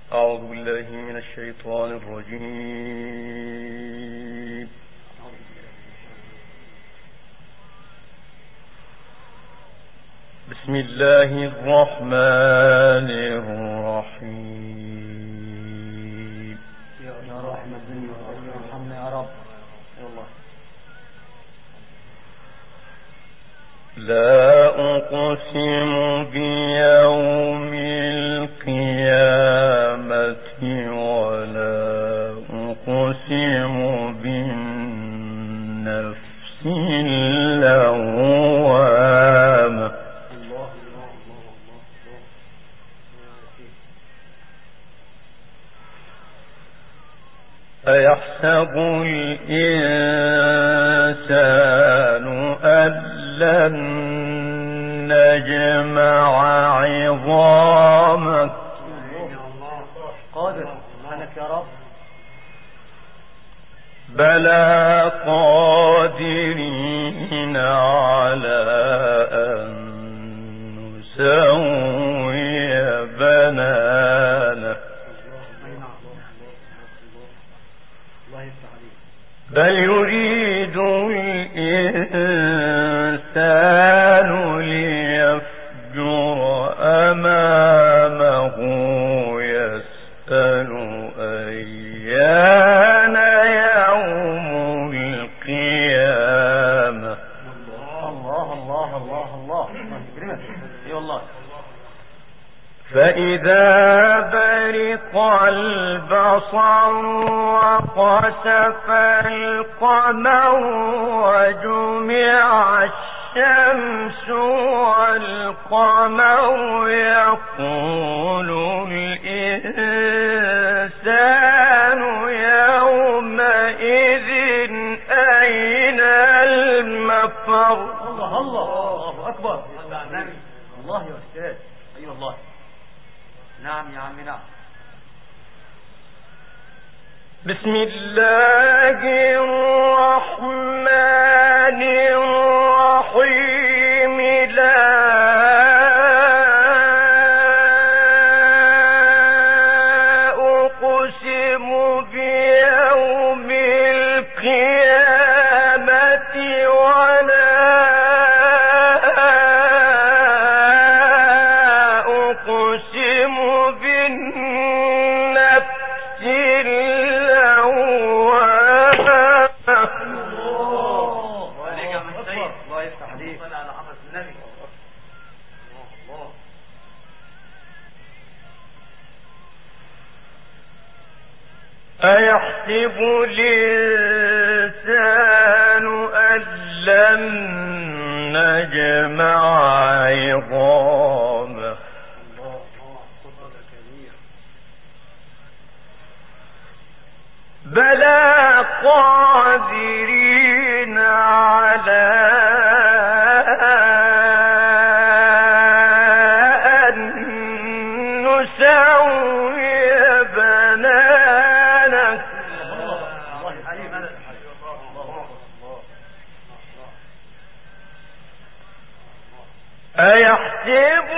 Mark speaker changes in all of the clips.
Speaker 1: أعوذ بالله من الشيطان الرجيم. بسم الله الرحمن الرحيم.
Speaker 2: يا رحمة ارحمنا يا رب. والله
Speaker 1: لا أقسم بيوم القيامة ولا أقسم بالنفس اللوامة. أيحسب الإنسان أن لن نجمع عظامه.
Speaker 2: قادر سبحانك يا رب.
Speaker 1: بلى قادرين على أن نسوي بنانه. بل يريد الإنسان ليفجر أمامه يسأل أيان يوم القيامة.
Speaker 2: الله الله الله الله اي والله.
Speaker 1: فإذا برق البصر وخسف القمر وجمع الشمس والقمر يقول الإنسان يومئذ أين المفر.
Speaker 2: الله الله أكبر. الله يا أستاذ. أي والله. نعم يا عمي نعم.
Speaker 1: بسم الله الرحمن الرحيم. لا أقسم بيوم القيامة ولا أقسم بالنفس أيحسب الإنسان أن لن نجمع عظامه. بلى قادرين على أن نسوي بنانه. أيحسب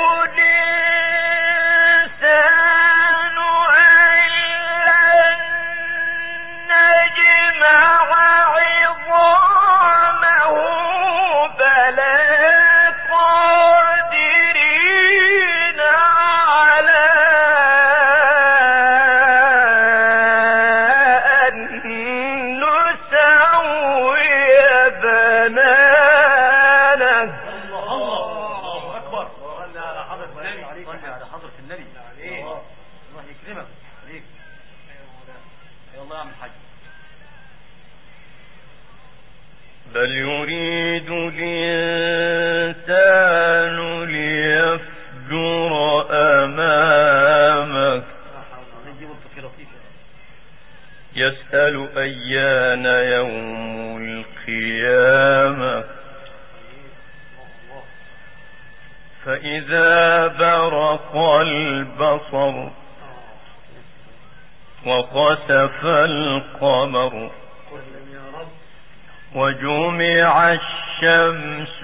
Speaker 1: الإنسان أن لن نجمع عظامه. بلى قادرين على أن نسوي بنانه.
Speaker 2: الله أكبر. صلى على حضرة النبي. صلى على حضرة النبي. الله يكرمك عليك. يا الله يا عم الحاج.
Speaker 1: بل يريد الإنسان ليفجر أمامه يسأل أيان يوم القيامة. فإذا برق البصر وخسف القمر وجمع الشمس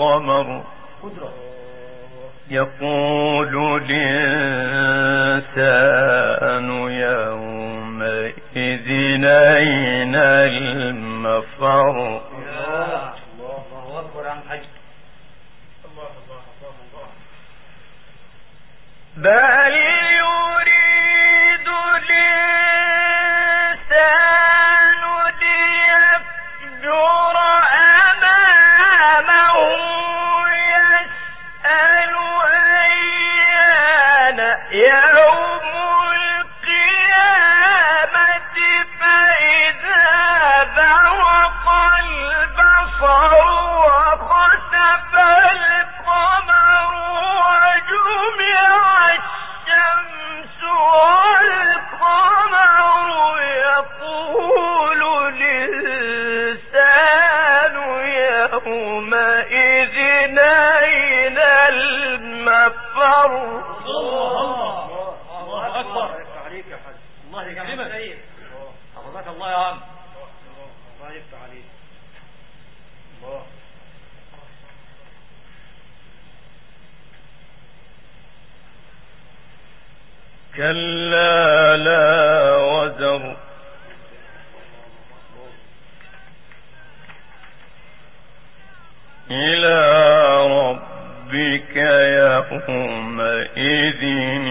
Speaker 1: والقمر يقول الإنسان كلا لا وزر إلى ربك يومئذ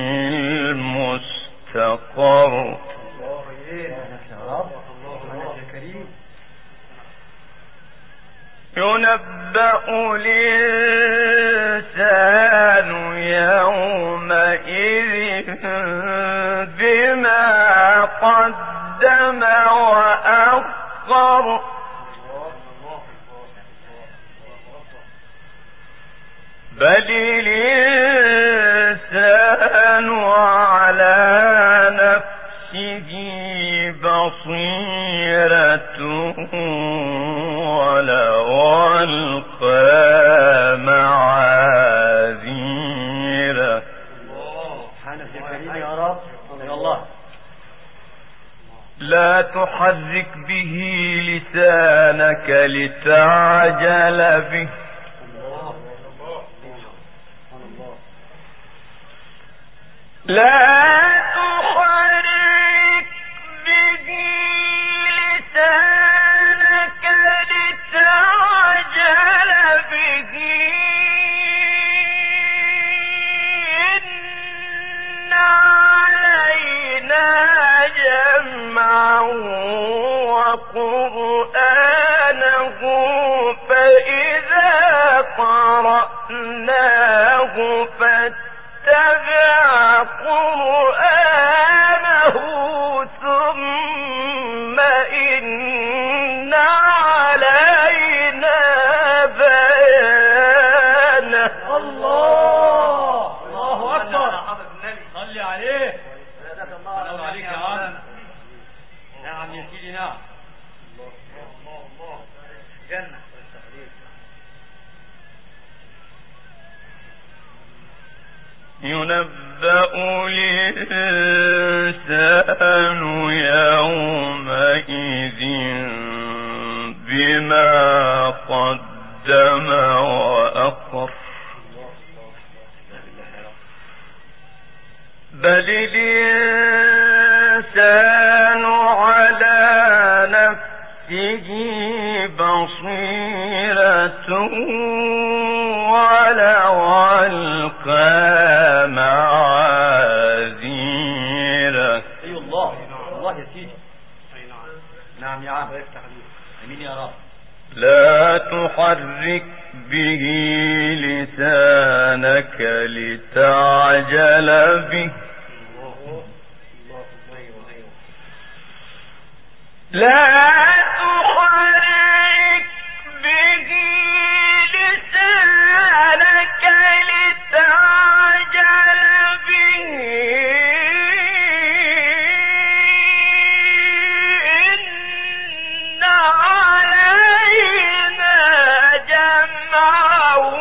Speaker 1: المستقر ينبأ الإنسان يومئذ بما قدم وأخر بل الإنسان على نفسه بصيرة ولو ألقى معاذيره لا تحرك به لسانك لتعجل به لا تحرك به لسانك لتعجل به إن علينا جمعه وقرآنه فإذا قرأناه فاتبع قرآنه ثم إن علينا بيانه
Speaker 2: الله أكبر صلي عليه الله عليك يا عم نعم يا سيدي نعم جنة
Speaker 1: ينبأ الإنسان يومئذ بما قدم وأخر بل الإنسان على نفسه بصيرة ولو ألقى معاذيره
Speaker 2: أي الله يا سيدي نعم يا عم أمين يا رب
Speaker 1: لا تحرك به لسانك لتعجل به لا تحرك به لسانك لتعجل به إن علينا جمعه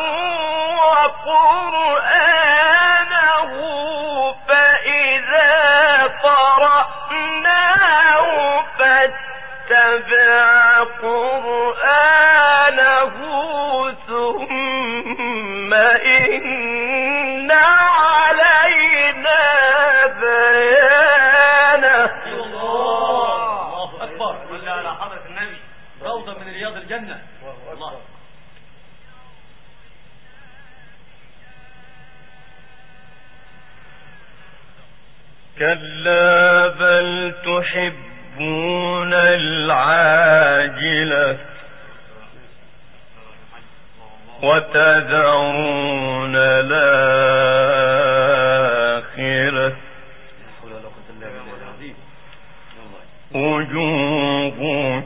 Speaker 1: وقرآنه فإذا قرأناه فاتبع قرآنه ثم إن علينا بيانه
Speaker 2: الله أكبر صلى على حضرة النبي روضة من رياض الجنة الله
Speaker 1: كلا بل تحبون العاجلة وتذرون الآخرة وجوه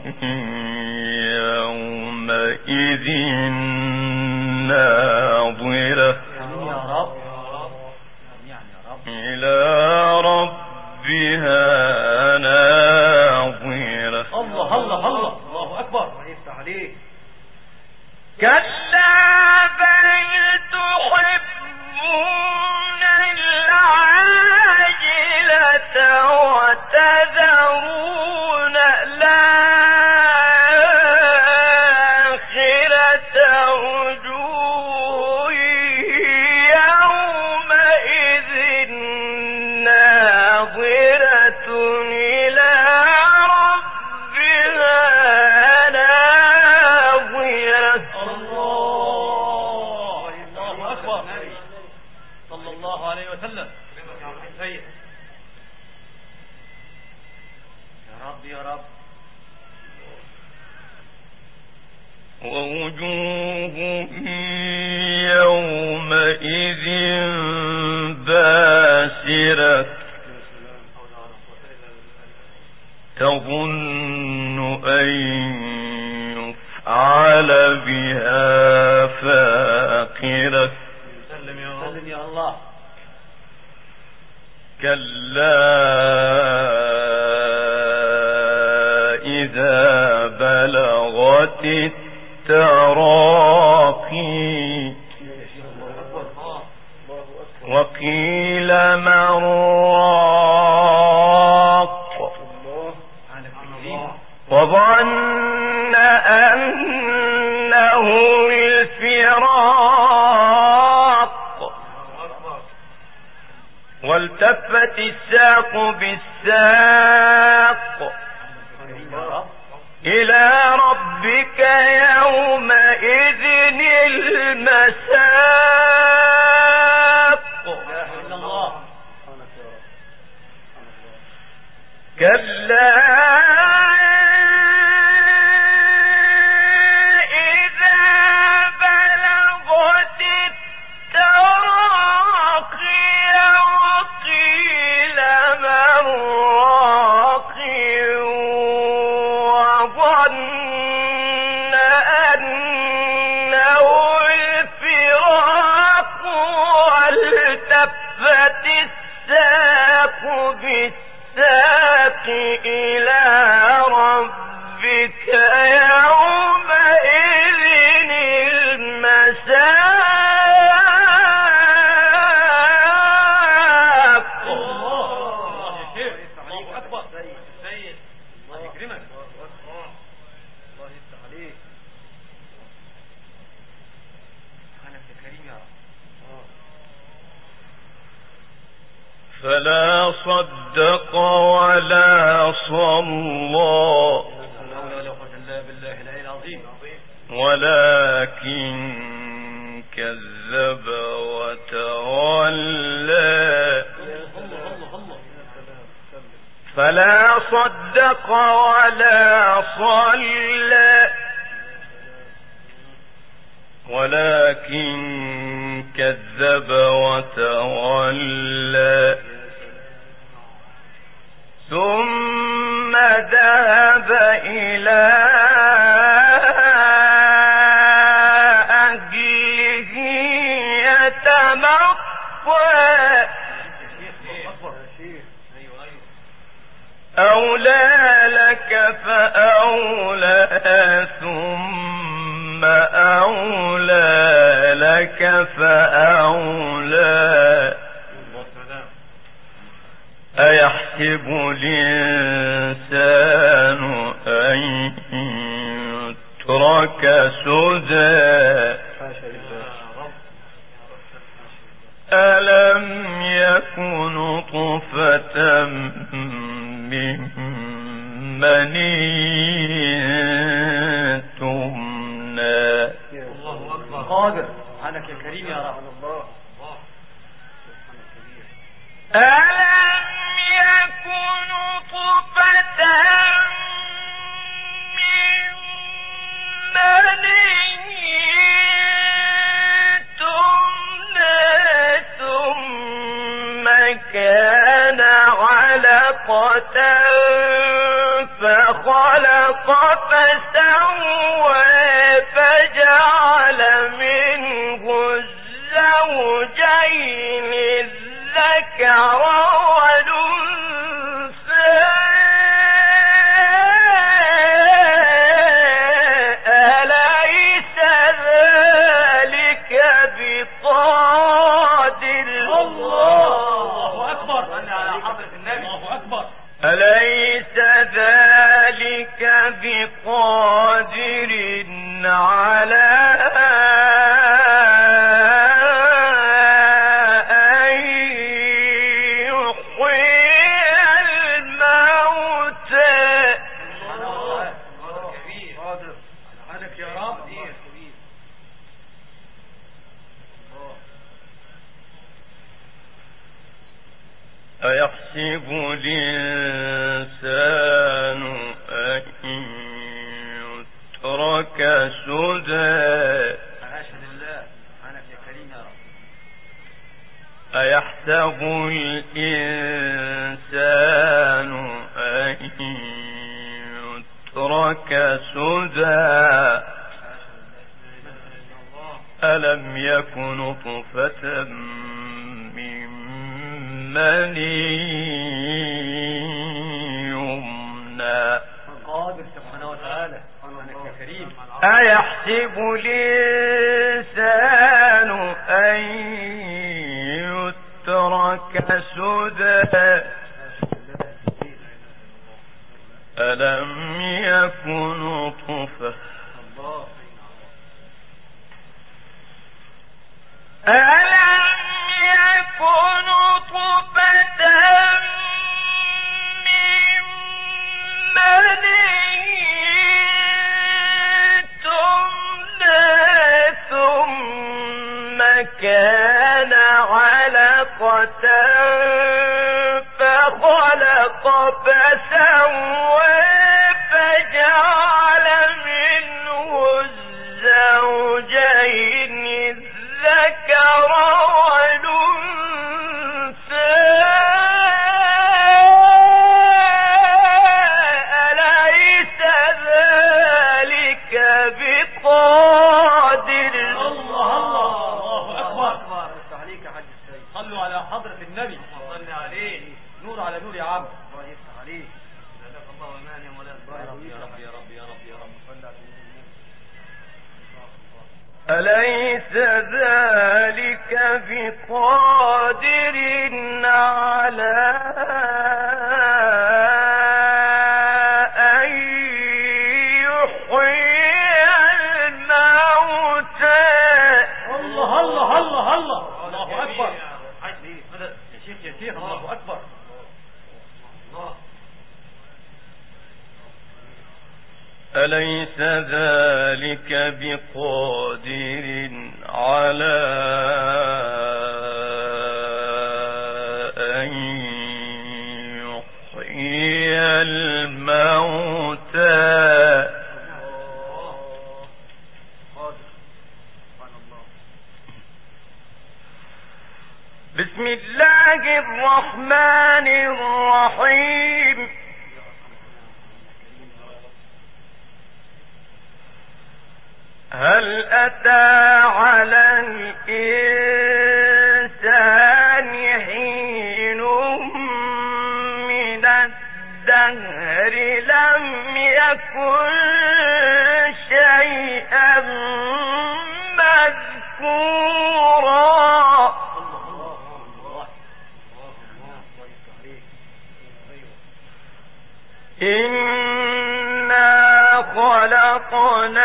Speaker 1: يومئذ ناظرة إلى ربها ناظرة.
Speaker 2: الله الله الله الله أكبر. يفتح عليك.
Speaker 1: كلا بل تحبون العاجلة وتذرون الآخرة وجوه يومئذ ناظرة إلى ربها ناظرة.
Speaker 2: الله أكبر. صلى الله عليه وسلم. يا رب يا رب.
Speaker 1: ووجوه يومئذ باسرة تظن أن يفعل بها فاقرة.
Speaker 2: سلم يا الله.
Speaker 1: كلا إذا بلغت التراقي وقيل من راق وظن أنه الفراق والتفت الساق بالساق إلى ربك يومئذ المساق. كلا إذا بلغت التراقي وقيل من راق وظن أنه الفراق والتفت الساق بالساق إلى ربك يومئذ المساق.
Speaker 2: الله أكبر. سيد الله يكرمك. الله يفتح عليك. سبحانك يا كريم يا رب.
Speaker 1: فلا صدق ولا صلى ولكن كذب وتولى. فلا صدق ولا صلى ولكن كذب وتولى ثم ذهب إلى أهله يتمطى. أولى لك فأولى ثم أولى لك فأولى. أيحسب الإنسان أن يترك سدى ألم يكن نطفة من مني تمنى.
Speaker 2: قادر سبحانك يا كريم يا رب.
Speaker 1: ألم يكن نطفة من مني تمنى ثم فخلق فسوى فجعل منه الزوجين الذكر والأنثى أليس ذلك بقادر
Speaker 2: الله أكبر على حضرة النبي الله أكبر
Speaker 1: أليس ذلك بقادر على أن يحيي الموتى
Speaker 2: قادر سبحانك يا رب
Speaker 1: أيحسب الإنسان أن يترك سدى
Speaker 2: حاشا لله سبحانك يا كريم يا رب
Speaker 1: أيحسب الإنسان أن يترك سدى ألم يكن نطفة من مني يمنى
Speaker 2: قادر سبحانه وتعالى سبحانك يا كريم
Speaker 1: أيحسب الإنسان أن يترك سدى ألم يكن نطفة ألم يكن نطفة من مني تمنى ثم كان علقة فخلق فسوى فجعل منه الزوجين الذكر والأنثى أليس ذلك بقادر
Speaker 2: الله أكبر عليك يا حاج السيد صلوا على حضرة النبي صل عليه نور على نور يا عم الله يفتح عليك جزاك الله ومان يا مولانا يا رب يا رب يا رب يا رب صل على
Speaker 1: أليس ذلك بقادر على أن يحيي الموتى
Speaker 2: الله الله الله الله الله أكبر يا شيخ الله أكبر الله
Speaker 1: أليس ذلك بقادر على أن يحيي الموتى بسم الله الرحمن الرحيم هل أتى على الإنسان حين من الدهر لم يكن شيئا مذكورا إنا خلقنا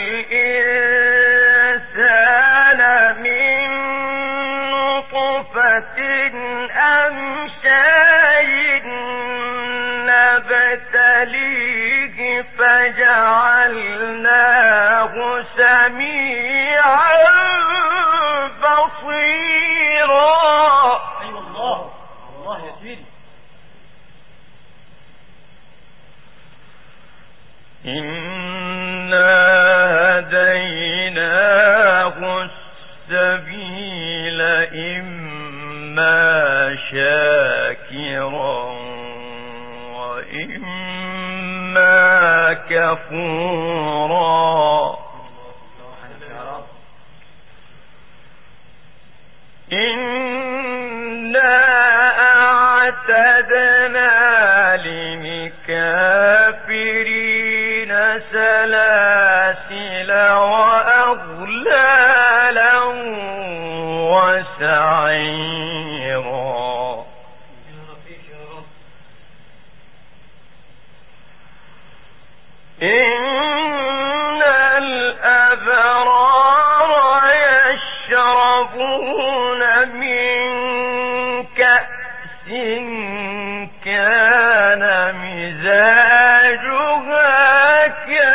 Speaker 1: الإنسان من نطفة أمشاج نبتليه فجعلناه سميعا بصيرا.
Speaker 2: أيوة الله الله يا سيدي.
Speaker 1: إنا هديناه السبيل إما شاكرا كفورا إنا أعتدنا للكافرين سلاسل وأغلالا وسعيرا إن الأبرار يشربون من كأس كان مزاجها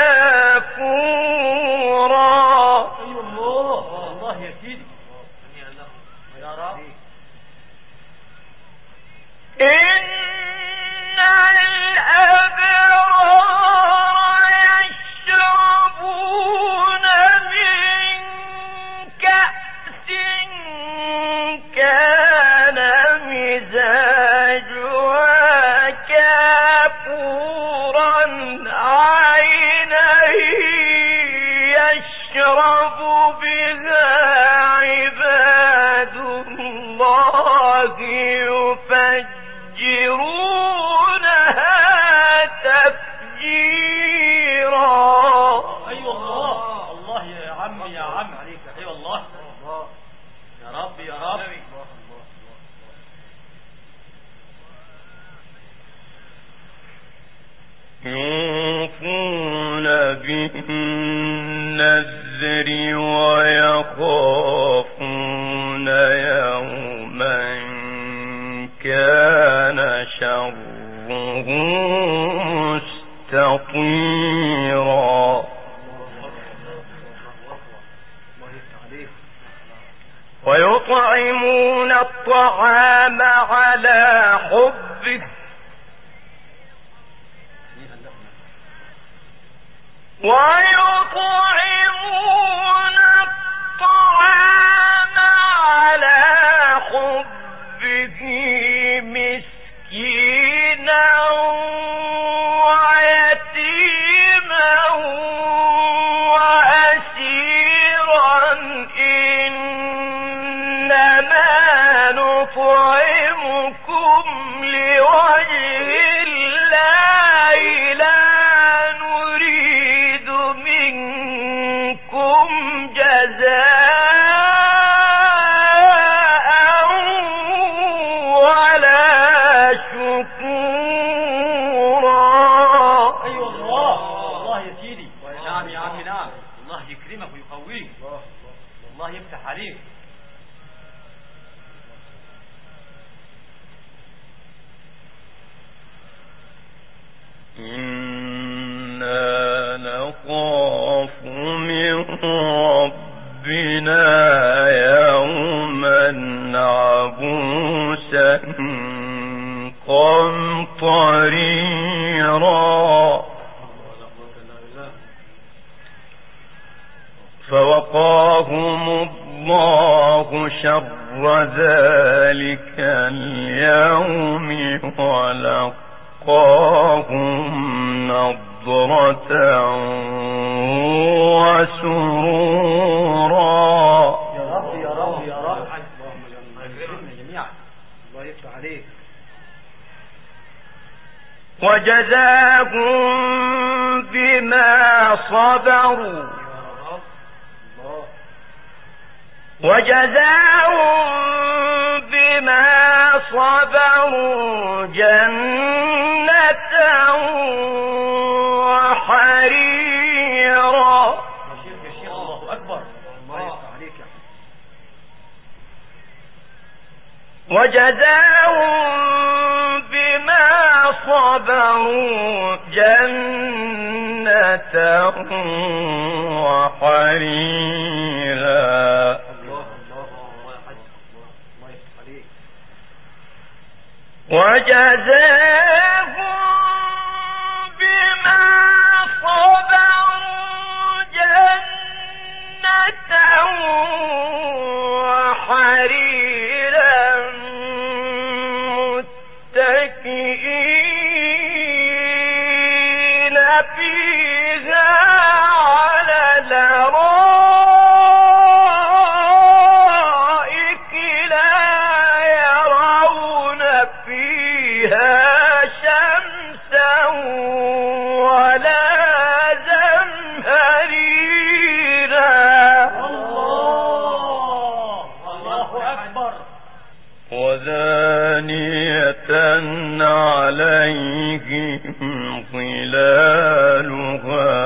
Speaker 1: كافورا.
Speaker 2: الله يا سيدي يا رب.
Speaker 1: إن الأبرار يشربون من كأس كان مزاجها كافورا عينا يشرب بها عباد الله يفجرونها تفجيرا.
Speaker 2: أيوة الله. الله يا عمي يا عم عليك. أيوة الله يا رب يا رب.
Speaker 1: يوفون بالنذر ويخافون يوما كان شره مستطيرا. ويطعمون الطعام على حبه ويطعمون الطعام على حبه مسكينا ويتيما وأسيرا إنما نطعمكم لوجه الله لا نريد منكم جزاء ولا شكورا.
Speaker 2: أيوة الله. الله يا سيدي. نعم يا عمي نعم. الله يكرمك ويقويك. الله يفتح عليك.
Speaker 1: إنا نخاف من ربنا يوما عبوسا قمطريرا. فوقاهم الله شر ذلك اليوم ولقاهم نضرة وسرورا.
Speaker 2: يا رب يا رب يا رب. الله يكرمنا جميعا. الله يفتح عليك.
Speaker 1: وجزاهم بما صبروا جنة وحريرا.
Speaker 2: يا شيخ الله أكبر. الله يفتح عليك يا حبيبي.
Speaker 1: وجزاهم بما صبروا جنة وحريرا. وجزاهم بما صبروا جنة وحريرا متكئين فيها
Speaker 3: عليهم ظلالها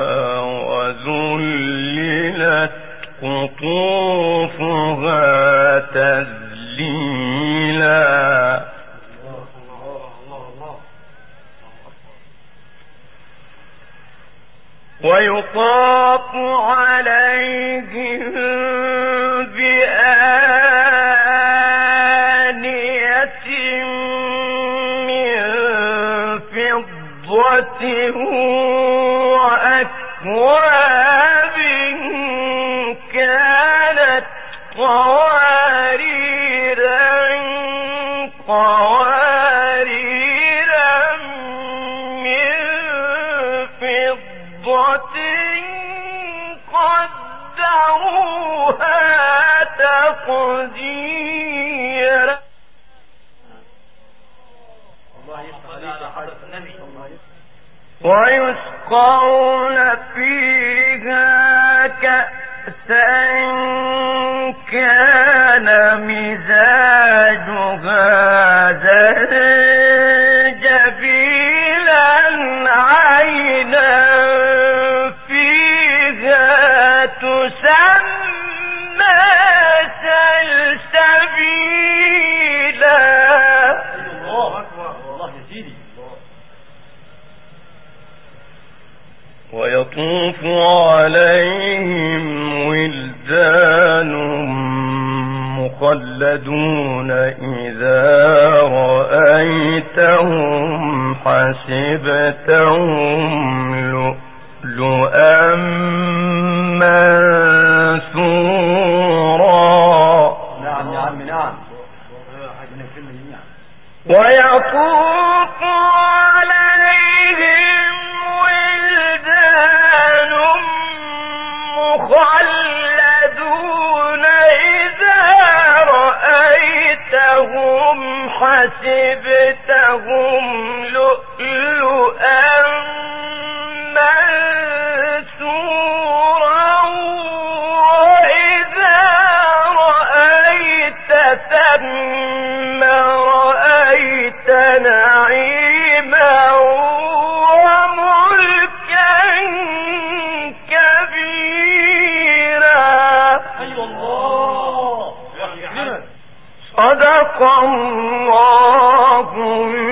Speaker 3: وذللت قطوفها تذليلا ويطاف عليهم بآنية من فضة وأكواب كانت قوارير من فضة قدروها تقديرا. ويسقون فيها كأسا كان مزاجها زنجبيلا عينا فيها تسمى سلسبيلا.
Speaker 2: الله أكبر. الله يا سيدي.
Speaker 3: ويطوف عليهم ولدان مخلدون إذا رأيتهم حسبتهم لؤلؤا منثورا.
Speaker 2: نعم يا عم نعم.
Speaker 3: ويطوف عليهم ولدان مخلدون إذا رأيتهم حسبتهم لؤلؤا منثورا وإذا رأيت ثم رأيت نعيما وملكا كبيرا.
Speaker 2: أيوة الله.
Speaker 3: صدق الله